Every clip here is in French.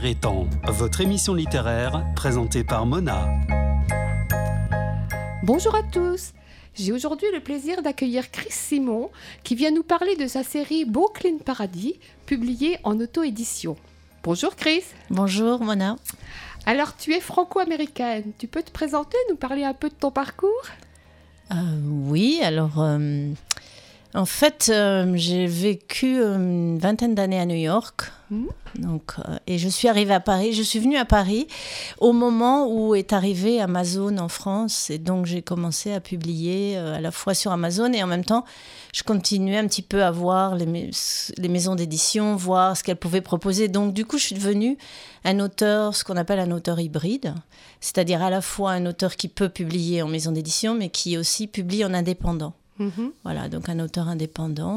Lire est temps, votre émission littéraire présentée par Mona. Bonjour à tous. J'ai aujourd'hui le plaisir d'accueillir Chris Simon qui vient nous parler de sa série Brooklyn Paradis, publiée en auto-édition. Bonjour Chris. Bonjour Mona. Alors tu es franco-américaine, tu peux te présenter, nous parler un peu de ton parcours ? Oui, alors en fait j'ai vécu une vingtaine d'années à New York. Et je suis arrivée à Paris. Je suis venue à Paris au moment où est arrivé Amazon en France. Et donc, j'ai commencé à publier à la fois sur Amazon et en même temps, je continuais un petit peu à voir les maisons d'édition, voir ce qu'elles pouvaient proposer. Donc, du coup, je suis devenue un auteur, ce qu'on appelle un auteur hybride. C'est-à-dire à la fois un auteur qui peut publier en maison d'édition, mais qui aussi publie en indépendant. Voilà, donc un auteur indépendant,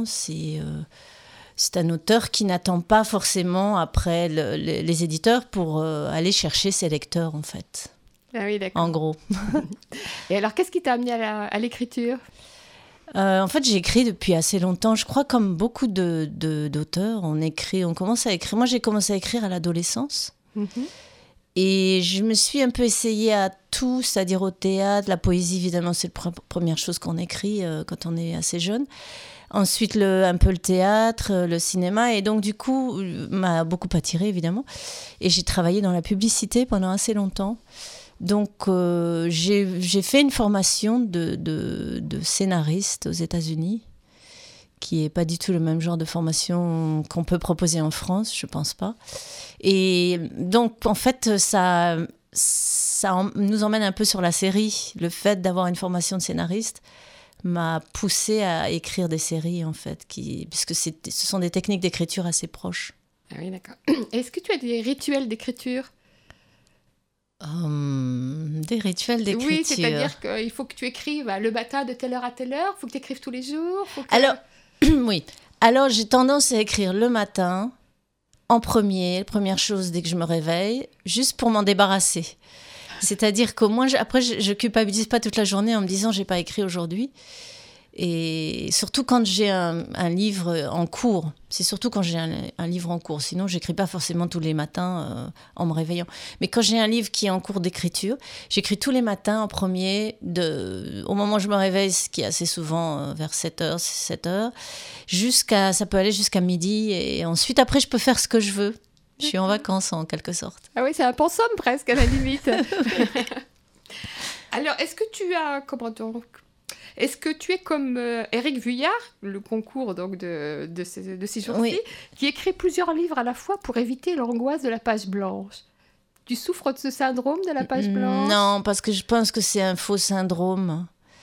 c'est un auteur qui n'attend pas forcément après les éditeurs pour aller chercher ses lecteurs, en fait. Ah oui, d'accord. En gros. Et alors, qu'est-ce qui t'a amené à l'écriture ? En fait, j'écris depuis assez longtemps. Je crois comme beaucoup d'auteurs, on commence à écrire. Moi, j'ai commencé à écrire à l'adolescence. Et je me suis un peu essayée à tout, c'est-à-dire au théâtre, la poésie, évidemment, c'est la première chose qu'on écrit quand on est assez jeune. Ensuite, un peu le théâtre, le cinéma. Et donc, du coup, m'a beaucoup attirée, évidemment. Et j'ai travaillé dans la publicité pendant assez longtemps. Donc, j'ai fait une formation de scénariste aux États-Unis, qui n'est pas du tout le même genre de formation qu'on peut proposer en France, je ne pense pas. Et donc, en fait, ça nous emmène un peu sur la série. Le fait d'avoir une formation de scénariste m'a poussée à écrire des séries, en fait, puisque ce sont des techniques d'écriture assez proches. Ah oui, d'accord. Est-ce que tu as des rituels d'écriture ? Des rituels d'écriture. Oui, c'est-à-dire qu'il faut que tu écrives le matin de telle heure à telle heure, il faut que tu écrives tous les jours. Alors, oui. Alors, j'ai tendance à écrire le matin, en première chose dès que je me réveille, juste pour m'en débarrasser. C'est-à-dire qu'au moins, après, je culpabilise pas toute la journée en me disant j'ai pas écrit aujourd'hui. Et surtout quand j'ai un livre en cours. C'est surtout quand j'ai un livre en cours. Sinon, j'écris pas forcément tous les matins en me réveillant. Mais quand j'ai un livre qui est en cours d'écriture, j'écris tous les matins en premier, au moment où je me réveille, ce qui est assez souvent vers 7h, ça peut aller jusqu'à midi. Et ensuite, après, je peux faire ce que je veux. Je suis en vacances, en quelque sorte. Ah oui, c'est un pensum presque, à la limite. Alors, est-ce que tu es comme Éric Vuillard, le concours donc, de ces jours-ci, oui, qui écrit plusieurs livres à la fois pour éviter l'angoisse de la page blanche ? Tu souffres de ce syndrome de la page blanche ? Non, parce que je pense que c'est un faux syndrome.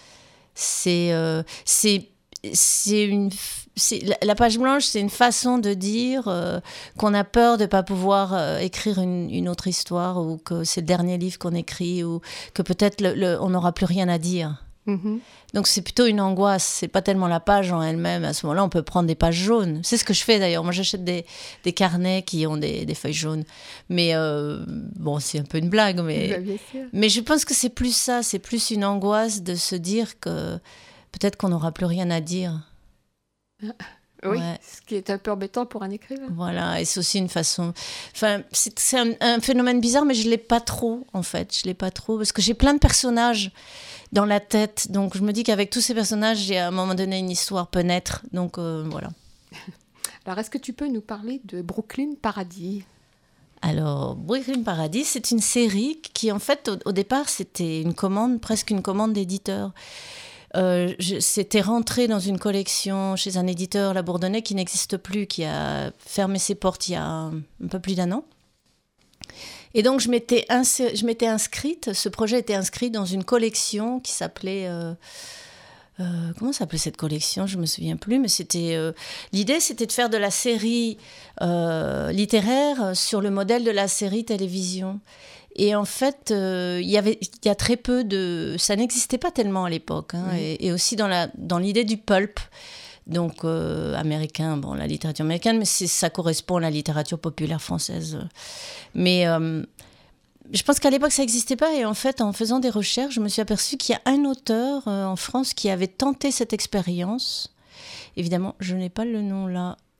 La page blanche, c'est une façon de dire qu'on a peur de ne pas pouvoir écrire une autre histoire, ou que c'est le dernier livre qu'on écrit, ou que peut-être on n'aura plus rien à dire. Donc c'est plutôt une angoisse, c'est pas tellement la page en elle-même. À ce moment-là, on peut prendre des pages jaunes. C'est ce que je fais d'ailleurs. Moi, j'achète des carnets qui ont des feuilles jaunes. Mais bon, c'est un peu une blague, mais je pense que c'est plus ça, c'est plus une angoisse de se dire que peut-être qu'on n'aura plus rien à dire. Oui, ouais. Ce qui est un peu embêtant pour un écrivain. Voilà, et c'est aussi une façon... Enfin, c'est un phénomène bizarre, mais je ne l'ai pas trop, en fait. Je ne l'ai pas trop, parce que j'ai plein de personnages dans la tête. Donc, je me dis qu'avec tous ces personnages, à un moment donné, une histoire peut naître. Donc, voilà. Alors, est-ce que tu peux nous parler de Brooklyn Paradis ? Alors, Brooklyn Paradis, c'est une série qui, en fait, au départ, c'était presque une commande d'éditeur. C'était rentré dans une collection chez un éditeur, La Bourdonnais, qui n'existe plus, qui a fermé ses portes il y a un peu plus d'1 an. Et donc, je m'étais inscrite, ce projet était inscrit dans une collection qui s'appelait... comment s'appelait cette collection ? Je ne me souviens plus, mais l'idée, c'était de faire de la série littéraire sur le modèle de la série télévision. Et en fait, il y a très peu ça n'existait pas tellement à l'époque, et aussi dans l'idée du pulp, donc américain, bon, la littérature américaine, mais ça correspond à la littérature populaire française. Mais je pense qu'à l'époque, ça n'existait pas, et en fait, en faisant des recherches, je me suis aperçue qu'il y a un auteur en France qui avait tenté cette expérience. Évidemment, je n'ai pas le nom là.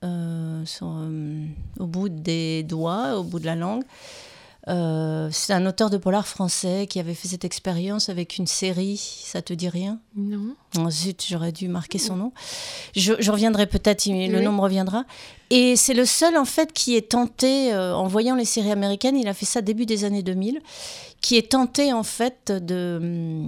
au bout des doigts, au bout de la langue. C'est un auteur de polar français qui avait fait cette expérience avec une série. Ça te dit rien ? Non. Oh, zut, j'aurais dû marquer son nom. Je reviendrai peut-être, le nom me reviendra. Et c'est le seul en fait qui est tenté, en voyant les séries américaines, il a fait ça début des années 2000, qui est tenté en fait de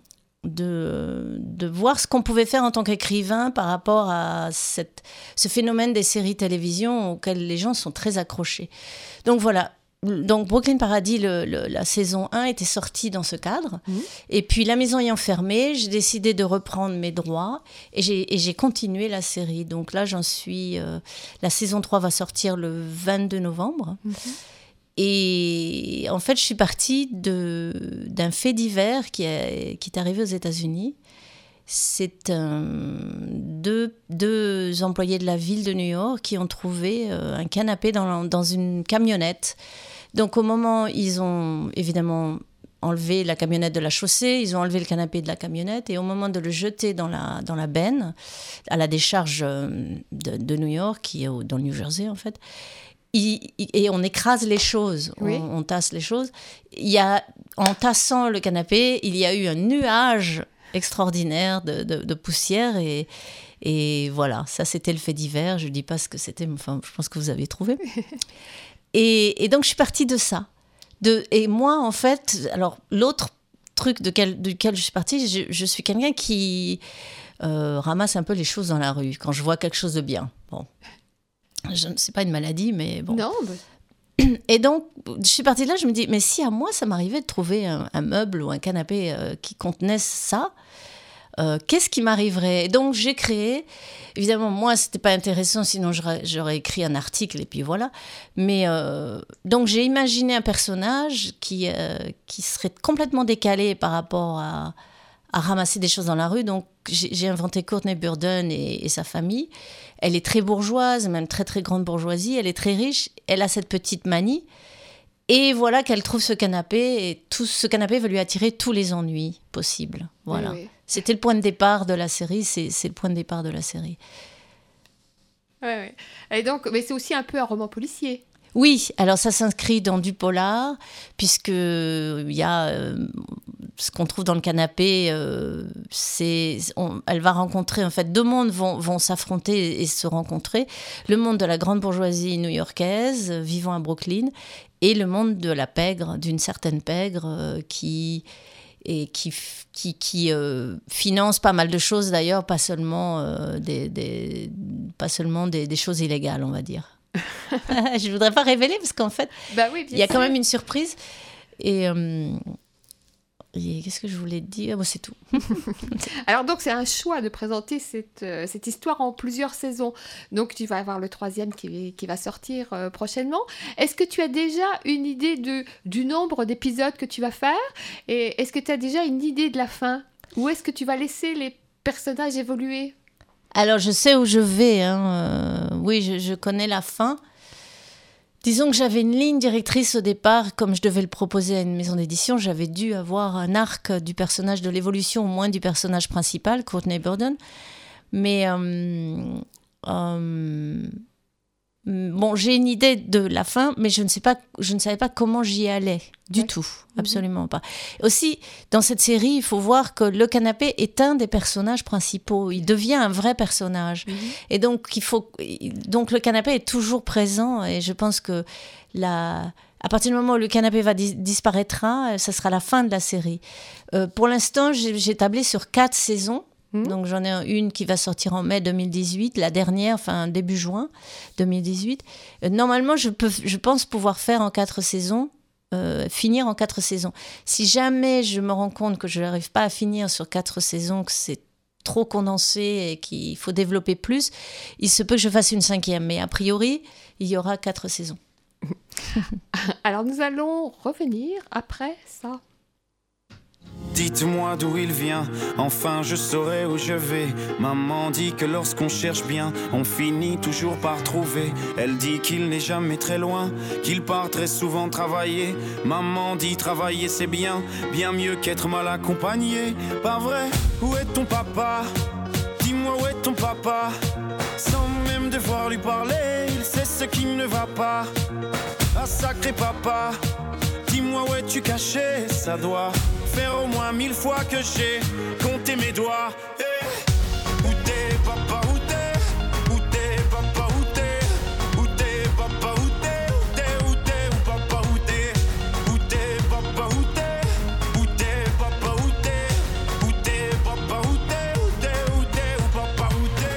voir ce qu'on pouvait faire en tant qu'écrivain par rapport à ce phénomène des séries télévision auxquelles les gens sont très accrochés. Donc voilà. Donc Brooklyn Paradis, la saison 1 était sortie dans ce cadre. Et puis la maison ayant fermé, j'ai décidé de reprendre mes droits et j'ai continué la série. Donc là, j'en suis... la saison 3 va sortir le 22 novembre. Et en fait, je suis partie d'un fait divers qui est arrivé aux États-Unis. C'est deux employés de la ville de New York qui ont trouvé un canapé dans une camionnette. Donc au moment, ils ont évidemment enlevé la camionnette de la chaussée, ils ont enlevé le canapé de la camionnette et au moment de le jeter dans la benne, à la décharge de New York, qui est dans le New Jersey en fait, et on écrase les choses, on tasse les choses. En tassant le canapé, il y a eu un nuage extraordinaire de poussière et voilà, ça c'était le fait divers. Je ne dis pas ce que c'était, mais enfin, je pense que vous avez trouvé. Et donc je suis partie de ça. Et moi en fait, alors l'autre truc duquel je suis partie, je suis quelqu'un qui ramasse un peu les choses dans la rue quand je vois quelque chose de bien. Bon, c'est pas une maladie, mais bon. Non, Et donc, je suis partie de là, je me dis, mais si à moi, ça m'arrivait de trouver un meuble ou un canapé qui contenait ça, qu'est-ce qui m'arriverait ? Et donc, j'ai créé, évidemment, moi, c'était pas intéressant, sinon j'aurais écrit un article et puis voilà. Mais donc, j'ai imaginé un personnage qui serait complètement décalé par rapport à ramasser des choses dans la rue. Donc, j'ai inventé Courtney Burden et sa famille. Elle est très bourgeoise, même très très grande bourgeoisie. Elle est très riche. Elle a cette petite manie. Et voilà qu'elle trouve ce canapé. Et tout ce canapé va lui attirer tous les ennuis possibles. Voilà. Oui. C'était le point de départ de la série. C'est le point de départ de la série. Oui. Et donc, mais c'est aussi un peu un roman policier. Oui, alors ça s'inscrit dans du polar, puisqu'il y a ce qu'on trouve dans le canapé, elle va rencontrer, en fait, deux mondes vont s'affronter et se rencontrer. Le monde de la grande bourgeoisie new-yorkaise, vivant à Brooklyn, et le monde de la pègre, d'une certaine pègre qui finance pas mal de choses d'ailleurs, pas seulement des choses illégales, on va dire. Je voudrais pas révéler parce qu'en fait, il y a quand même une surprise. Et qu'est-ce que je voulais te dire ? C'est tout. Alors donc c'est un choix de présenter cette histoire en plusieurs saisons. Donc tu vas avoir le 3e qui va sortir prochainement. Est-ce que tu as déjà une idée du nombre d'épisodes que tu vas faire ? Et est-ce que tu as déjà une idée de la fin ? Ou est-ce que tu vas laisser les personnages évoluer ? Alors, je sais où je vais. Oui, je connais la fin. Disons que j'avais une ligne directrice au départ. Comme je devais le proposer à une maison d'édition, j'avais dû avoir un arc du personnage, de l'évolution au moins du personnage principal, Courtney Burden. Mais bon, j'ai une idée de la fin, mais je ne savais pas comment j'y allais du tout, absolument pas. Aussi, dans cette série, il faut voir que le canapé est un des personnages principaux. Il devient un vrai personnage, et donc le canapé est toujours présent. Et je pense que à partir du moment où le canapé disparaîtra, ça sera la fin de la série. Pour l'instant, j'ai tablé sur 4 saisons. Donc j'en ai une qui va sortir en mai 2018, la dernière, enfin début juin 2018. Normalement, je pense pouvoir faire en 4 saisons, finir en 4 saisons. Si jamais je me rends compte que je n'arrive pas à finir sur 4 saisons, que c'est trop condensé et qu'il faut développer plus, il se peut que je fasse une 5e. Mais a priori, il y aura 4 saisons. Alors nous allons revenir après ça. Dites-moi d'où il vient, enfin je saurai où je vais. Maman dit que lorsqu'on cherche bien, on finit toujours par trouver. Elle dit qu'il n'est jamais très loin, qu'il part très souvent travailler. Maman dit travailler c'est bien, bien mieux qu'être mal accompagné. Pas vrai, où est ton papa ? Dis-moi où est ton papa ? sans même devoir lui parler. Il sait ce qui ne va pas. Ah sacré papa, dis-moi où es-tu caché? Ça doit faire au moins 1000 fois que j'ai compté mes doigts. Où t'es papa, où t'es? Où t'es papa, où t'es? Où t'es papa, où t'es? Où t'es, où t'es, où papa, où t'es? Où t'es papa, où t'es? Où t'es papa, où t'es? Où t'es papa, où t'es? Où t'es, où t'es, où papa, où t'es?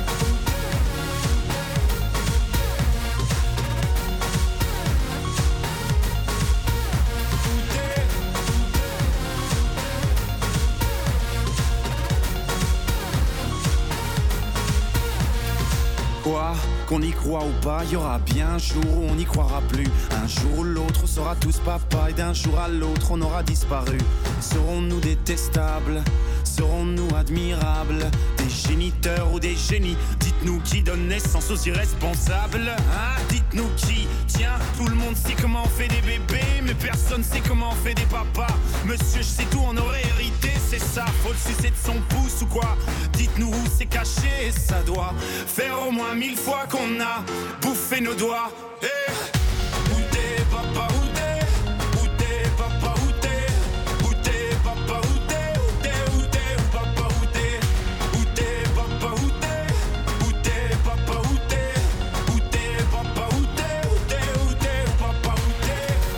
Quoi, qu'on y croit ou pas, y aura bien un jour où on n'y croira plus. Un jour ou l'autre, on sera tous papa, et d'un jour à l'autre, on aura disparu. Serons-nous détestables? Serons-nous admirables? Des géniteurs ou des génies? Dites-nous qui donne naissance aux irresponsables, hein? Dites-nous qui? Tiens, tout le monde sait comment on fait des bébés, mais personne sait comment on fait des papas. Monsieur, je sais tout, on aurait hérité, c'est ça. Faut le sucer de son pouce ou quoi? Dites-nous où c'est caché, ça doit faire au moins 1000 fois qu'on a bouffé nos doigts. Où t'es papa, où t'es? Où t'es papa, où t'es? Où t'es papa, où t'es? Où t'es, où t'es, où papa, où t'es? Où t'es papa, où t'es? Où t'es papa, où t'es? Où t'es papa, où t'es? Où t'es, où t'es, où papa, où t'es?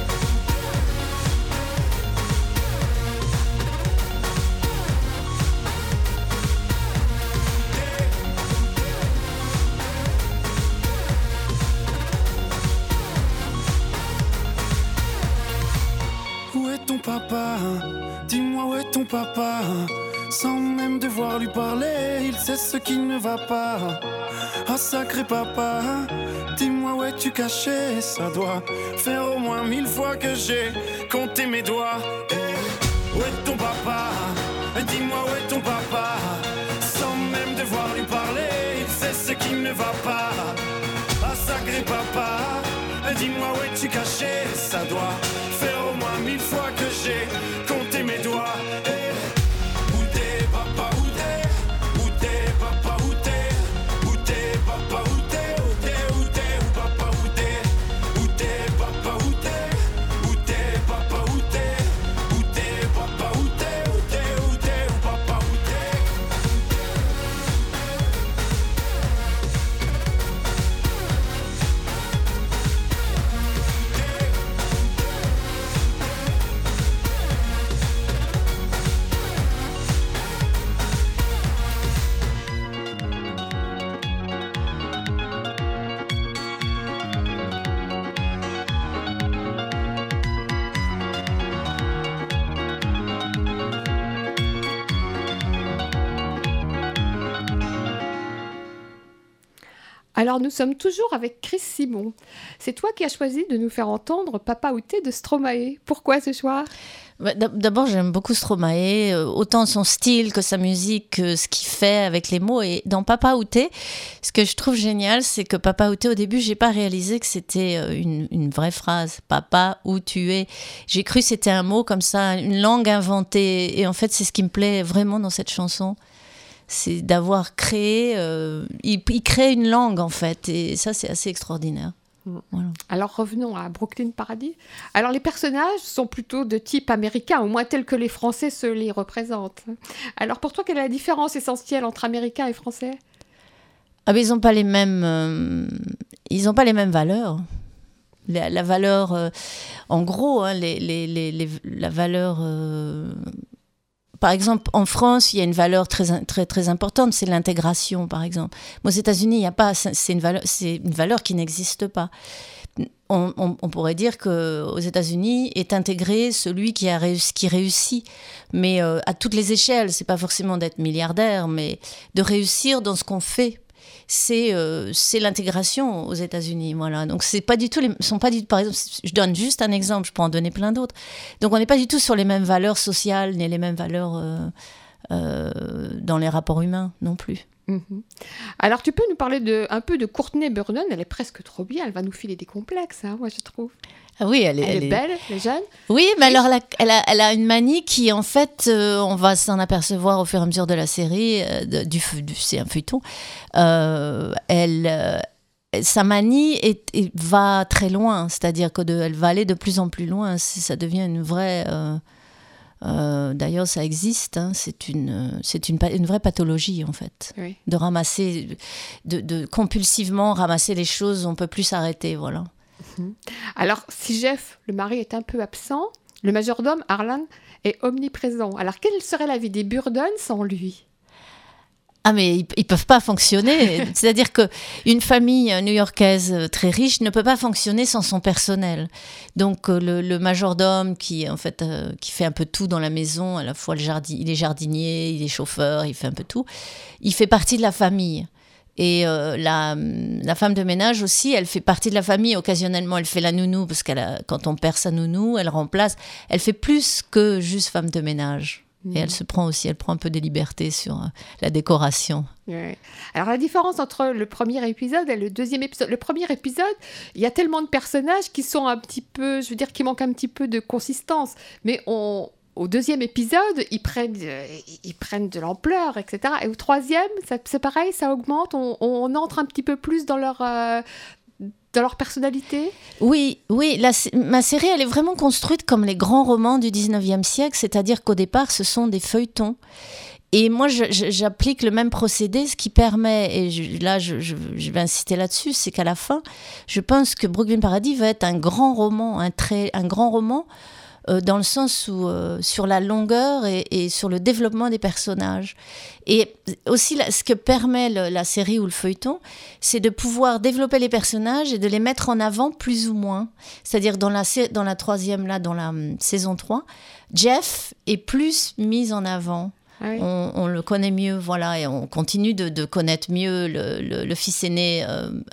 Où est ton papa? Dis-moi où est ton papa? Sans même devoir lui parler, il sait ce qui ne va pas. Ah sacré papa, dis-moi où es-tu caché? Ça doit faire au moins 1000 fois que j'ai compté mes doigts. Où est ton papa? Dis-moi où est ton papa? Sans même devoir lui parler, il sait ce qui ne va pas. Ah sacré papa, dis-moi où es-tu caché? Ça doit faire au moins 1000 fois que j'ai compté mes doigts. Où t'es papa, où t'es? Où t'es papa, où t'es? Où t'es papa, où t'es? Où t'es, où t'es, où papa, où t'es? Où t'es papa, où t'es? Où t'es papa, où t'es? Où t'es papa, où t'es? Où t'es, où t'es, où papa, où t'es? Alors nous sommes toujours avec Chris Simon. C'est toi qui as choisi de nous faire entendre Papa Outé de Stromae. Pourquoi ce choix ? D'abord, j'aime beaucoup Stromae, autant son style que sa musique, que ce qu'il fait avec les mots. Et dans Papa Outé, ce que je trouve génial, c'est que Papa Outé, au début, j'ai pas réalisé que c'était une vraie phrase. Papa, où tu es. J'ai cru que c'était un mot comme ça, une langue inventée. Et en fait, c'est ce qui me plaît vraiment dans cette chanson. C'est d'avoir créé... il crée une langue, en fait. Et ça, c'est assez extraordinaire. Voilà. Alors revenons à Brooklyn Paradis. Alors les personnages sont plutôt de type américain, au moins tels que les Français se les représentent. Alors pour toi, quelle est la différence essentielle entre américain et français ? Ah ben ils n'ont pas les mêmes valeurs. La valeur, en gros, hein, la valeur. Par exemple, en France, il y a une valeur très, très, très importante, c'est l'intégration, par exemple. Mais aux États-Unis, il n'y a pas, c'est une valeur qui n'existe pas. On pourrait dire qu'aux États-Unis est intégré celui qui réussit, mais à toutes les échelles. C'est pas forcément d'être milliardaire, mais de réussir dans ce qu'on fait. C'est l'intégration aux États-Unis, voilà. Donc c'est pas du tout par exemple, je donne juste un exemple, je peux en donner plein d'autres. Donc on n'est pas du tout sur les mêmes valeurs sociales ni les mêmes valeurs dans les rapports humains non plus. Mm-hmm. Alors tu peux nous parler un peu de Courtney Burden, elle est presque trop bien, elle va nous filer des complexes, hein, moi je trouve. Ah oui, elle est belle, elle est jeune. Oui, mais alors elle a une manie qui, en fait, on va s'en apercevoir au fur et à mesure de la série, c'est un feuilleton. Sa manie va très loin, c'est-à-dire qu'elle va aller de plus en plus loin. Ça devient une vraie... d'ailleurs, ça existe, hein, c'est une vraie pathologie, en fait. Oui. De ramasser, de compulsivement ramasser les choses, on ne peut plus s'arrêter, voilà. Alors, si Jeff, le mari, est un peu absent, le majordome, Harlan, est omniprésent. Alors, quelle serait la vie des Burdon sans lui ? Ah, mais ils peuvent pas fonctionner. C'est-à-dire qu'une famille new-yorkaise très riche ne peut pas fonctionner sans son personnel. Donc, le majordome qui fait un peu tout dans la maison, à la fois il est jardinier, il est chauffeur, il fait un peu tout, il fait partie de la famille. Et la femme de ménage aussi, elle fait partie de la famille. Occasionnellement, elle fait la nounou, parce quand on perd sa nounou, elle remplace. Elle fait plus que juste femme de ménage. Et elle prend un peu des libertés sur la décoration. Ouais. Alors, la différence entre le premier épisode et le deuxième épisode. Le premier épisode, il y a tellement de personnages qui sont un petit peu, qui manquent un petit peu de consistance. Mais au deuxième épisode, ils prennent de l'ampleur, etc. Et au troisième, c'est pareil, ça augmente. On entre un petit peu plus dans leur personnalité. Oui, ma série, elle est vraiment construite comme les grands romans du 19e siècle, c'est-à-dire qu'au départ, ce sont des feuilletons. Et moi, j'applique le même procédé, ce qui permet, et je vais insister là-dessus, c'est qu'à la fin, je pense que Brooklyn Paradis va être un grand roman, dans le sens où sur la longueur et sur le développement des personnages. Et aussi, ce que permet la série ou le feuilleton, c'est de pouvoir développer les personnages et de les mettre en avant plus ou moins. C'est-à-dire dans la saison 3, Jeff est plus mis en avant. Ah oui. On le connaît mieux, voilà, et on continue de connaître mieux le fils aîné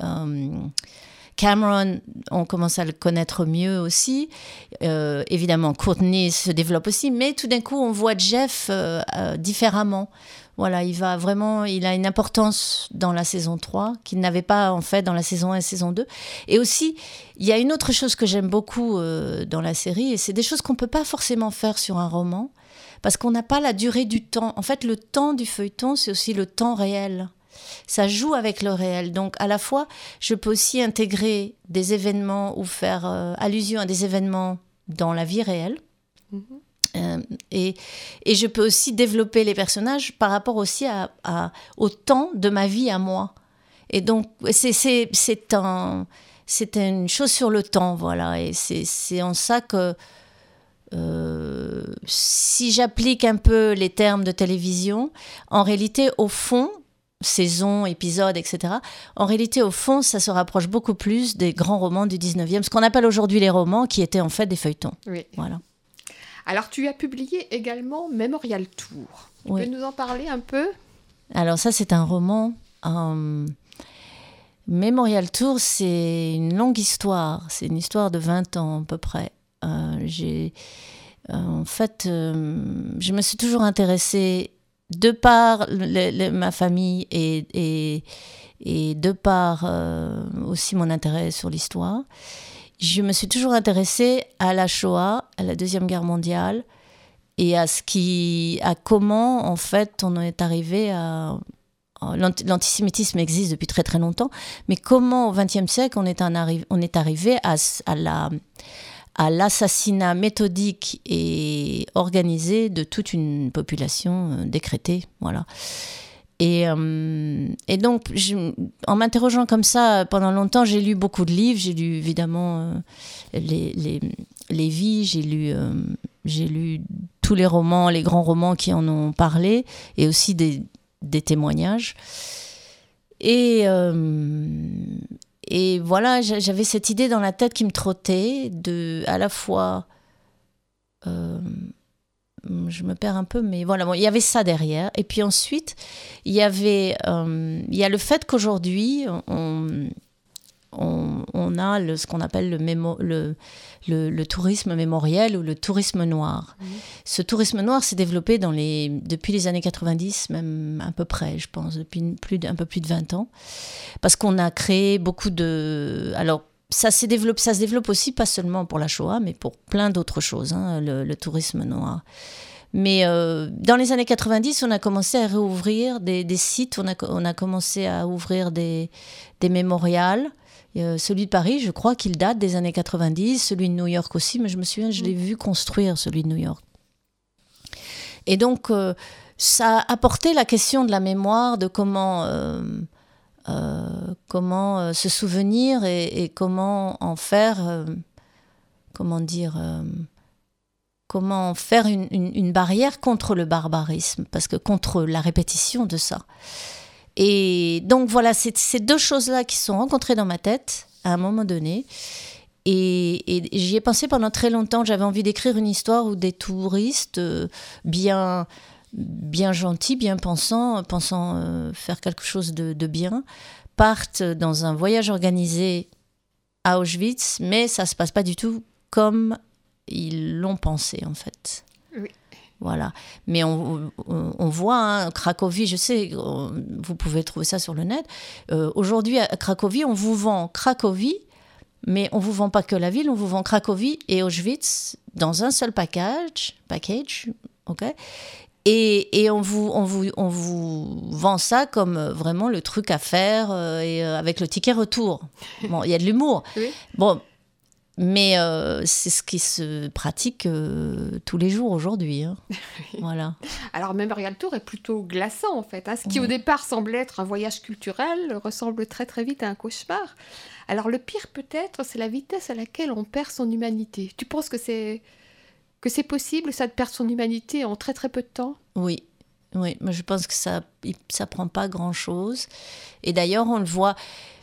Cameron, on commence à le connaître mieux aussi. Évidemment, Courtney se développe aussi, mais tout d'un coup, on voit Jeff différemment. Voilà, il a une importance dans la saison 3 qu'il n'avait pas en fait dans la saison 1 et saison 2. Et aussi, il y a une autre chose que j'aime beaucoup dans la série, et c'est des choses qu'on ne peut pas forcément faire sur un roman, parce qu'on n'a pas la durée du temps. En fait, le temps du feuilleton, c'est aussi le temps réel. Ça joue avec le réel. Donc, à la fois, je peux aussi intégrer des événements ou faire allusion à des événements dans la vie réelle. Et je peux aussi développer les personnages par rapport aussi au temps de ma vie à moi. Et donc, c'est une chose sur le temps, voilà. Et c'est en ça que si j'applique un peu les termes de télévision, en réalité, au fond, saison, épisode, etc. En réalité, au fond, ça se rapproche beaucoup plus des grands romans du 19e, ce qu'on appelle aujourd'hui les romans, qui étaient en fait des feuilletons. Oui. Voilà. Alors, tu as publié également Memorial Tour. Tu peux nous en parler un peu ? Alors ça, c'est un roman. Memorial Tour, c'est une longue histoire. C'est une histoire de 20 ans à peu près. Je me suis toujours intéressée de par ma famille et de par aussi mon intérêt sur l'histoire. Je me suis toujours intéressée à la Shoah, à la Deuxième Guerre mondiale, et à comment, en fait, on est arrivé à... L'antisémitisme existe depuis très très longtemps, mais comment au XXe siècle on est arrivé à l'assassinat méthodique et organisé de toute une population décrétée, voilà. Et donc, en m'interrogeant comme ça pendant longtemps, j'ai lu beaucoup de livres. J'ai lu évidemment les vies, j'ai lu tous les romans, les grands romans qui en ont parlé, et aussi des témoignages. Et voilà, j'avais cette idée dans la tête qui me trottait, à la fois... je me perds un peu, mais voilà, il y avait ça derrière. Et puis ensuite, il y a le fait qu'aujourd'hui, on a ce qu'on appelle le tourisme mémoriel ou le tourisme noir. Ce tourisme noir s'est développé depuis les années 90, même à peu près, je pense, depuis un peu plus de 20 ans. Parce qu'on a créé beaucoup de... Alors, ça se développe aussi, pas seulement pour la Shoah, mais pour plein d'autres choses, hein, le tourisme noir. Mais dans les années 90, on a commencé à réouvrir des sites, on a commencé à ouvrir des mémorials. Celui de Paris, je crois qu'il date des années 90, celui de New York aussi, mais je me souviens, je l'ai vu construire, celui de New York. Et donc, ça a apporté la question de la mémoire, de comment se souvenir et comment en faire, comment faire une barrière contre le barbarisme, parce que contre la répétition de ça. Et donc voilà, c'est ces deux choses-là qui se sont rencontrées dans ma tête à un moment donné. Et j'y ai pensé pendant très longtemps. J'avais envie d'écrire une histoire où des touristes bien gentils, bien pensant faire quelque chose de bien, partent dans un voyage organisé à Auschwitz, mais ça ne se passe pas du tout comme ils l'ont pensé, en fait. Oui. Voilà. Mais on voit, hein, Cracovie, je sais, vous pouvez trouver ça sur le net. Aujourd'hui, à Cracovie, on vous vend Cracovie, mais on ne vous vend pas que la ville, on vous vend Cracovie et Auschwitz dans un seul package, ok. Et on vous vend ça comme vraiment le truc à faire avec le ticket retour. Bon, il y a de l'humour. Oui. Bon, mais c'est ce qui se pratique tous les jours aujourd'hui. Hein. Voilà. Alors, Memorial Tour est plutôt glaçant, en fait. Hein. Ce qui, au départ, semblait être un voyage culturel, ressemble très, très vite à un cauchemar. Alors, le pire, peut-être, c'est la vitesse à laquelle on perd son humanité. Tu penses que c'est possible, ça, de perdre son humanité en très, très peu de temps ? Oui. Oui, mais je pense que ça prend pas grand-chose. Et d'ailleurs, on le voit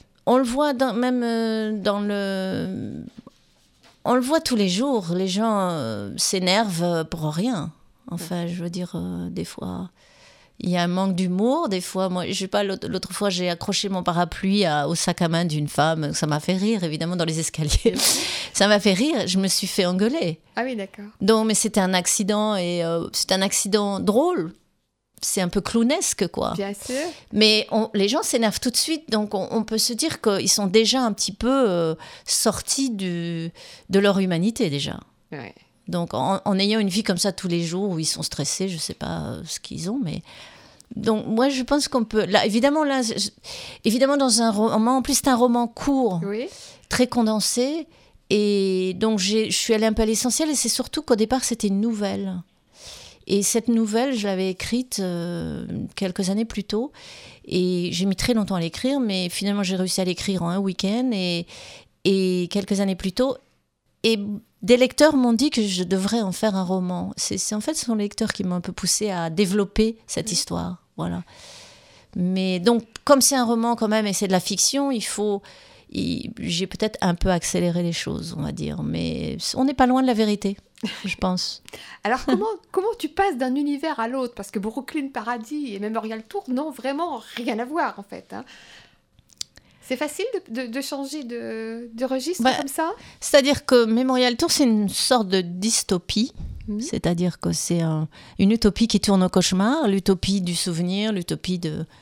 on le voit tous les jours. Les gens s'énervent pour rien. Enfin, je veux dire, des fois, il y a un manque d'humour. Des fois, moi, je sais pas, l'autre fois, j'ai accroché mon parapluie au sac à main d'une femme. Ça m'a fait rire, évidemment, dans les escaliers. Ça m'a fait rire. Je me suis fait engueuler. Ah oui, d'accord. Donc, mais c'était un accident et c'est un accident drôle. C'est un peu clownesque, quoi. Bien sûr. Mais les gens s'énervent tout de suite, donc on peut se dire qu'ils sont déjà un petit peu sortis de leur humanité, déjà. Ouais. Donc, en ayant une vie comme ça tous les jours, où ils sont stressés, je ne sais pas ce qu'ils ont, mais... Donc, moi, je pense qu'on peut... Évidemment, dans un roman... En plus, c'est un roman court, Oui. très condensé, et donc je suis allée un peu à l'essentiel, et c'est surtout qu'au départ, c'était une nouvelle. Et cette nouvelle, je l'avais écrite quelques années plus tôt. Et j'ai mis très longtemps à l'écrire, mais finalement, j'ai réussi à l'écrire en un week-end et quelques années plus tôt. Et des lecteurs m'ont dit que je devrais en faire un roman. C'est en fait, ce sont les lecteurs qui m'ont un peu poussée à développer cette histoire. Voilà. Mais donc, comme c'est un roman quand même et c'est de la fiction, j'ai peut-être un peu accéléré les choses, on va dire. Mais on n'est pas loin de la vérité. Je pense. Alors, comment tu passes d'un univers à l'autre ? Parce que Brooklyn Paradis et Memorial Tour n'ont vraiment rien à voir, en fait. Hein. C'est facile de changer de registre comme ça ? C'est-à-dire que Memorial Tour, c'est une sorte de dystopie. C'est-à-dire que c'est une utopie qui tourne au cauchemar, l'utopie du souvenir, l'utopie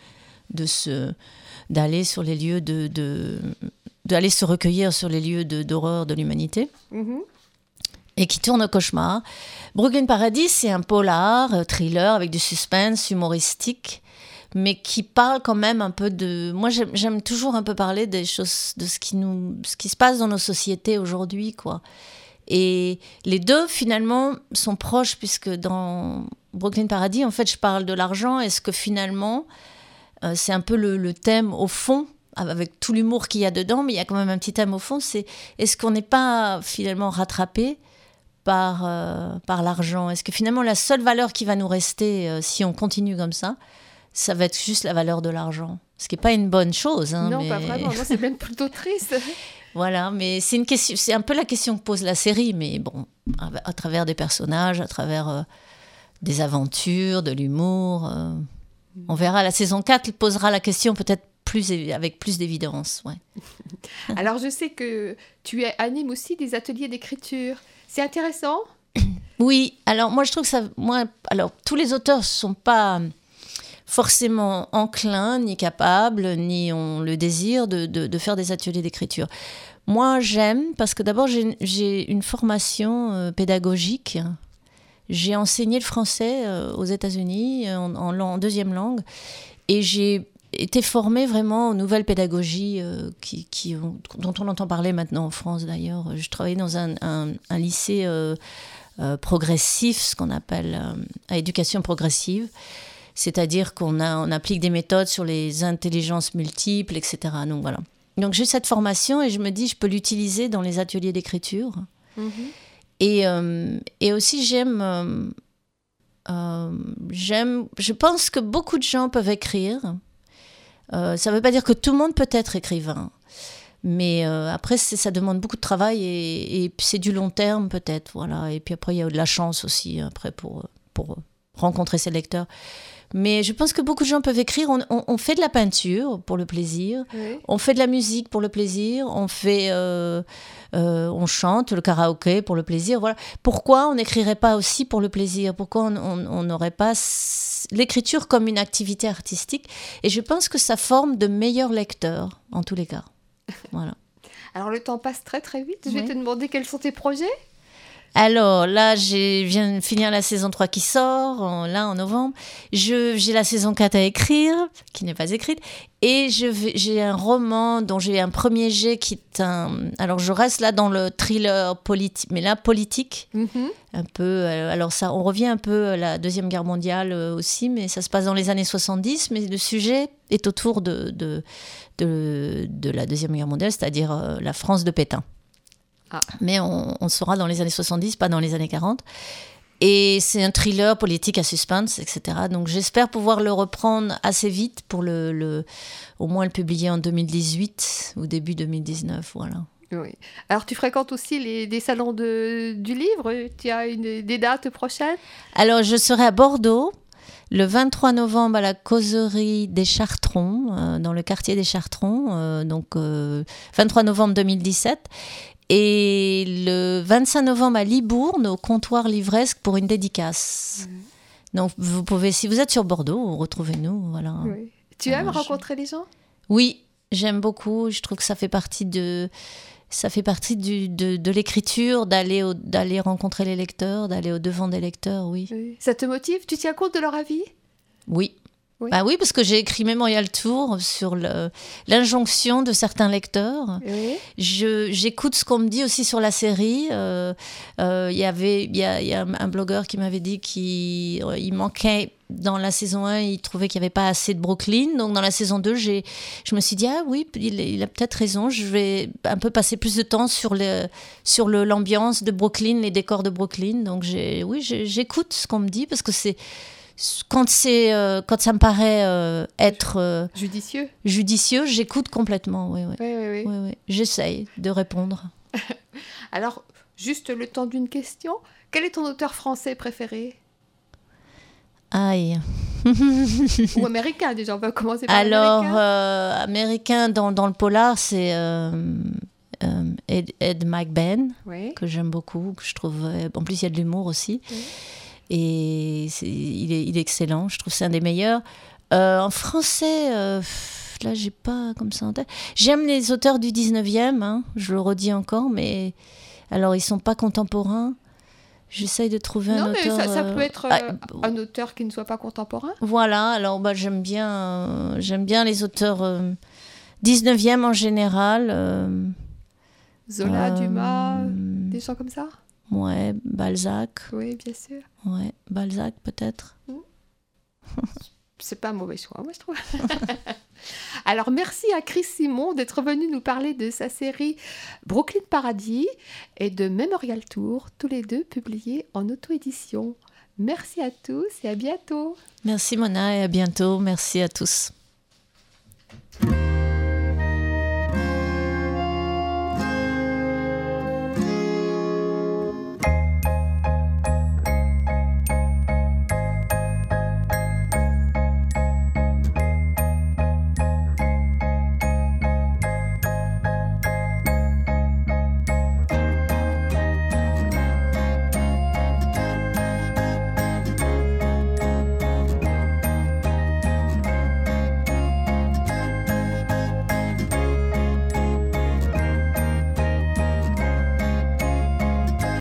d'aller sur les lieux d'aller se recueillir sur les lieux d'horreur de l'humanité. Et qui tourne au cauchemar. Brooklyn Paradis, c'est un polar, thriller, avec du suspense, humoristique, mais qui parle quand même un peu de... Moi, j'aime toujours un peu parler des choses, de ce qui se passe dans nos sociétés aujourd'hui, quoi. Et les deux, finalement, sont proches, puisque dans Brooklyn Paradis, en fait, je parle de l'argent. Est-ce que finalement, c'est un peu le thème, au fond, avec tout l'humour qu'il y a dedans, mais il y a quand même un petit thème au fond, c'est est-ce qu'on n'est pas finalement rattrapé par l'argent ? Est-ce que finalement la seule valeur qui va nous rester si on continue comme ça va être juste la valeur de l'argent ? Ce qui n'est pas une bonne chose. Hein, non, pas vraiment. Non, c'est même plutôt triste. Voilà, mais c'est une question, c'est un peu la question que pose la série, mais bon, à travers des personnages, à travers des aventures, de l'humour. On verra, la saison 4 posera la question peut-être avec plus d'évidence. Ouais. Alors, je sais que tu animes aussi des ateliers d'écriture. C'est intéressant ? Oui, alors moi je trouve que ça... alors, tous les auteurs ne sont pas forcément enclins, ni capables, ni ont le désir de faire des ateliers d'écriture. Moi, j'aime parce que d'abord, j'ai une formation pédagogique. J'ai enseigné le français aux États-Unis en deuxième langue et j'ai été formée vraiment aux nouvelles pédagogies dont on entend parler maintenant en France d'ailleurs. Je travaillais dans un lycée progressif, ce qu'on appelle à éducation progressive, c'est-à-dire qu'on applique des méthodes sur les intelligences multiples, etc. Donc voilà. Donc j'ai cette formation et je me dis je peux l'utiliser dans les ateliers d'écriture. Et aussi j'aime, je pense que beaucoup de gens peuvent écrire. Ça ne veut pas dire que tout le monde peut être écrivain, mais après ça demande beaucoup de travail et c'est du long terme peut-être, voilà. Et puis après il y a de la chance aussi après pour rencontrer ses lecteurs. Mais je pense que beaucoup de gens peuvent écrire. On fait de la peinture pour le plaisir, on fait de la musique pour le plaisir, on chante, le karaoké pour le plaisir. Voilà. Pourquoi on n'écrirait pas aussi pour le plaisir ? Pourquoi on n'aurait pas l'écriture comme une activité artistique ? Et je pense que ça forme de meilleurs lecteurs, en tous les cas. Voilà. Alors le temps passe très très vite. Je vais te demander quels sont tes projets ? Alors là, je viens de finir la saison 3 qui sort, en novembre. J'ai la saison 4 à écrire, qui n'est pas écrite. Et j'ai un roman dont j'ai un premier jet qui est alors je reste là dans le thriller politique, mais là politique. Un peu, alors ça, on revient un peu à la Deuxième Guerre mondiale aussi, mais ça se passe dans les années 70. Mais le sujet est autour de la Deuxième Guerre mondiale, c'est-à-dire la France de Pétain. Mais on sera dans les années 70, pas dans les années 40. Et c'est un thriller politique à suspense, etc. Donc j'espère pouvoir le reprendre assez vite pour au moins le publier en 2018 ou début 2019, voilà. Oui. Alors tu fréquentes aussi des salons du livre. Tu as des dates prochaines ? Alors je serai à Bordeaux le 23 novembre à la causerie des Chartrons, dans le quartier des Chartrons, donc 23 novembre 2017. Et le 25 novembre à Libourne, au comptoir livresque pour une dédicace. Donc vous pouvez, si vous êtes sur Bordeaux, retrouvez-nous. Voilà. Oui. Tu aimes rencontrer les gens ? Oui, j'aime beaucoup. Je trouve que ça fait partie de l'écriture, d'aller rencontrer les lecteurs, d'aller au-devant des lecteurs, oui. Ça te motive ? Tu tiens compte de leur avis ? Oui. Oui. Bah oui, parce que j'ai écrit Mémorial Tour sur l'injonction de certains lecteurs. Oui. J'écoute ce qu'on me dit aussi sur la série. Il y a un blogueur qui m'avait dit qu'il manquait, dans la saison 1, il trouvait qu'il n'y avait pas assez de Brooklyn. Donc dans la saison 2, je me suis dit, ah oui, il a peut-être raison. Je vais un peu passer plus de temps sur l'ambiance de Brooklyn, les décors de Brooklyn. Donc j'écoute ce qu'on me dit parce que quand ça me paraît être judicieux, j'écoute complètement. Oui. J'essaye de répondre. Alors, juste le temps d'une question. Quel est ton auteur français préféré ? Aïe. Ou américain, déjà, on va commencer par américain dans le polar, c'est Ed McBain, que j'aime beaucoup, que je trouve... En plus, il y a de l'humour aussi. Oui. Et il est excellent, je trouve que c'est un des meilleurs. En français, là, j'ai pas comme ça en tête. J'aime les auteurs du 19e, je le redis encore, mais alors ils sont pas contemporains. J'essaye de trouver un auteur... Non, mais ça peut être un auteur qui ne soit pas contemporain. Voilà, alors j'aime bien les auteurs 19e en général. Zola, Dumas, des gens comme ça. Ouais, Balzac. Oui, bien sûr. Ouais, Balzac peut-être. C'est pas un mauvais choix, moi je trouve. Alors merci à Chris Simon d'être venu nous parler de sa série Brooklyn Paradis et de Mémorial Tour, tous les deux publiés en auto-édition. Merci à tous et à bientôt. Merci Mona et à bientôt. Merci à tous.